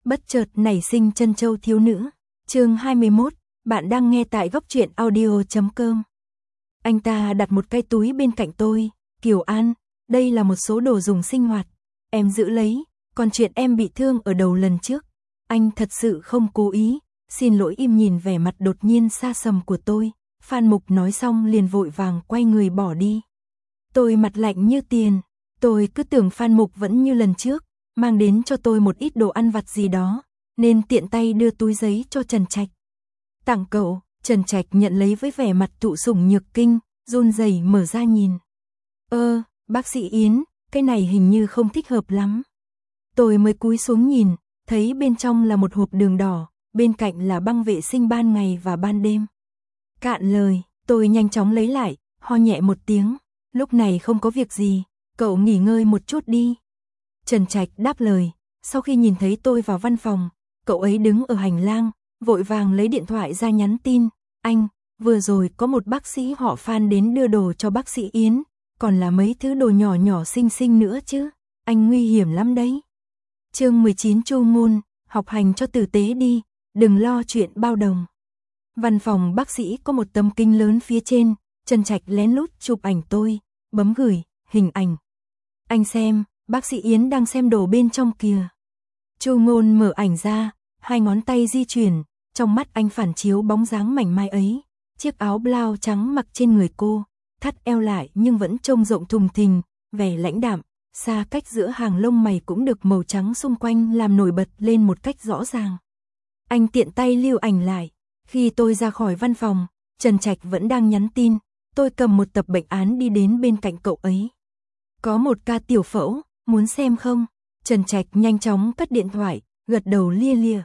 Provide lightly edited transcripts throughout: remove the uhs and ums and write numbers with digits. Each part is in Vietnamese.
Bất chợt nảy sinh chân châu thiếu nữ. Chương 21, bạn đang nghe tại góc truyện audio.com. Anh ta đặt một cái túi bên cạnh tôi. Kiều An, đây là một số đồ dùng sinh hoạt. Em giữ lấy, còn chuyện em bị thương ở đầu lần trước. Anh thật sự không cố ý, xin lỗi. Im nhìn vẻ mặt đột nhiên xa sầm của tôi. Phan Mục nói xong liền vội vàng quay người bỏ đi. Tôi mặt lạnh như tiền. Tôi cứ tưởng Phan Mục vẫn như lần trước, mang đến cho tôi một ít đồ ăn vặt gì đó, nên tiện tay đưa túi giấy cho Trần Trạch. Tặng cậu. Trần Trạch nhận lấy với vẻ mặt thụ sủng nhược kinh, run rẩy mở ra nhìn. Bác sĩ Yến, cái này hình như không thích hợp lắm. Tôi mới cúi xuống nhìn, thấy bên trong là một hộp đường đỏ, bên cạnh là băng vệ sinh ban ngày và ban đêm. Cạn lời, tôi nhanh chóng lấy lại, ho nhẹ một tiếng. Lúc này không có việc gì, cậu nghỉ ngơi một chút đi. Trần Trạch đáp lời. Sau khi nhìn thấy tôi vào văn phòng, cậu ấy đứng ở hành lang, vội vàng lấy điện thoại ra nhắn tin. Anh, vừa rồi có một bác sĩ họ Phan đến đưa đồ cho bác sĩ Yến, còn là mấy thứ đồ nhỏ nhỏ xinh xinh nữa chứ. Anh nguy hiểm lắm đấy. Chương 19 Chu Ngôn, học hành cho tử tế đi, đừng lo chuyện bao đồng. Văn phòng bác sĩ có một tấm kính lớn phía trên, Trần Trạch lén lút chụp ảnh tôi, bấm gửi, hình ảnh. Anh xem, bác sĩ Yến đang xem đồ bên trong kìa. Chu Ngôn mở ảnh ra, hai ngón tay di chuyển, trong mắt anh phản chiếu bóng dáng mảnh mai ấy. Chiếc áo blau trắng mặc trên người cô, thắt eo lại nhưng vẫn trông rộng thùng thình, vẻ lãnh đạm, xa cách giữa hàng lông mày cũng được màu trắng xung quanh làm nổi bật lên một cách rõ ràng. Anh tiện tay lưu ảnh lại. Khi tôi ra khỏi văn phòng, Trần Trạch vẫn đang nhắn tin. Tôi cầm một tập bệnh án đi đến bên cạnh cậu ấy. Có một ca tiểu phẫu, muốn xem không? Trần Trạch nhanh chóng cất điện thoại, gật đầu lia lịa.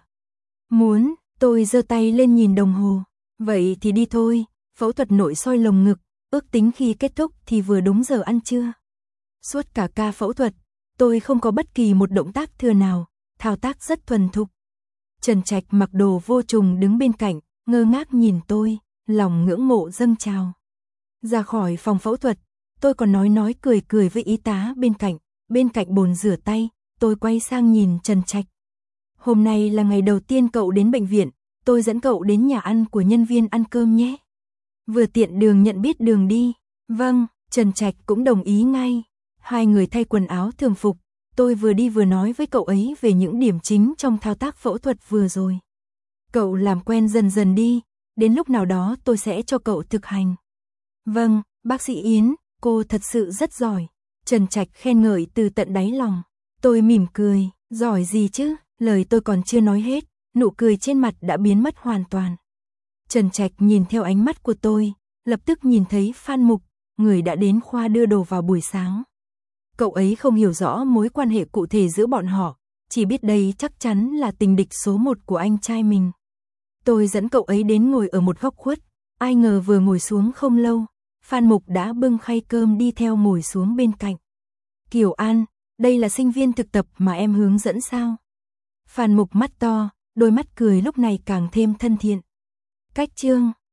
Muốn. Tôi giơ tay lên nhìn đồng hồ. Vậy thì đi thôi, phẫu thuật nội soi lồng ngực, ước tính khi kết thúc thì vừa đúng giờ ăn trưa. Suốt cả ca phẫu thuật, tôi không có bất kỳ một động tác thừa nào, thao tác rất thuần thục. Trần Trạch mặc đồ vô trùng đứng bên cạnh, ngơ ngác nhìn tôi, lòng ngưỡng mộ dâng trào. Ra khỏi phòng phẫu thuật, tôi còn nói cười với y tá bên cạnh bồn rửa tay, tôi quay sang nhìn Trần Trạch. Hôm nay là ngày đầu tiên cậu đến bệnh viện, tôi dẫn cậu đến nhà ăn của nhân viên ăn cơm nhé. Vừa tiện đường nhận biết đường đi. Vâng, Trần Trạch cũng đồng ý ngay. Hai người thay quần áo thường phục, tôi vừa đi vừa nói với cậu ấy về những điểm chính trong thao tác phẫu thuật vừa rồi. Cậu làm quen dần dần đi, đến lúc nào đó tôi sẽ cho cậu thực hành. Vâng, bác sĩ Yến, cô thật sự rất giỏi. Trần Trạch khen ngợi từ tận đáy lòng. Tôi mỉm cười, giỏi gì chứ, lời tôi còn chưa nói hết, nụ cười trên mặt đã biến mất hoàn toàn. Trần Trạch nhìn theo ánh mắt của tôi, lập tức nhìn thấy Phan Mục, người đã đến khoa đưa đồ vào buổi sáng. Cậu ấy không hiểu rõ mối quan hệ cụ thể giữa bọn họ, chỉ biết đây chắc chắn là tình địch số 1 của anh trai mình. Tôi dẫn cậu ấy đến ngồi ở một góc khuất, ai ngờ vừa ngồi xuống không lâu, Phan Mục đã bưng khay cơm đi theo ngồi xuống bên cạnh. Kiều An, đây là sinh viên thực tập mà em hướng dẫn sao? Phan Mục mắt to, đôi mắt cười lúc này càng thêm thân thiện. Cách chương